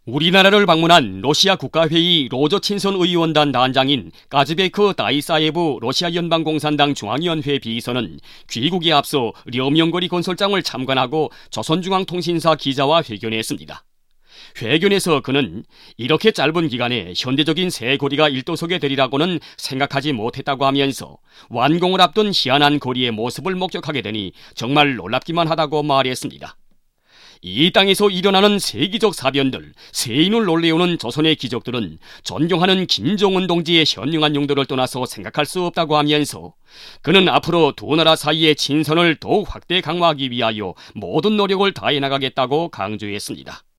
우리나라를 방문한 러시아 국가회의 로저친선 의원단 단장인 까즈베크 다이사예브 러시아 연방공산당 중앙위원회 비서는 귀국에 앞서 려명거리 건설장을 참관하고 조선중앙통신사 기자와 회견했습니다. 회견에서 그는 이렇게 짧은 기간에 현대적인 새 거리가 일도서게 되리라고는 생각하지 못했다고 하면서 완공을 앞둔 희한한 거리의 모습을 목격하게 되니 정말 놀랍기만 하다고 말했습니다. 이 땅에서 일어나는 세기적 사변들, 세인을 놀래우는 조선의 기적들은 존경하는 김정은 동지의 현명한 용도를 떠나서 생각할 수 없다고 하면서 그는 앞으로 두 나라 사이의 친선을 더욱 확대 강화하기 위하여 모든 노력을 다해 나가겠다고 강조했습니다.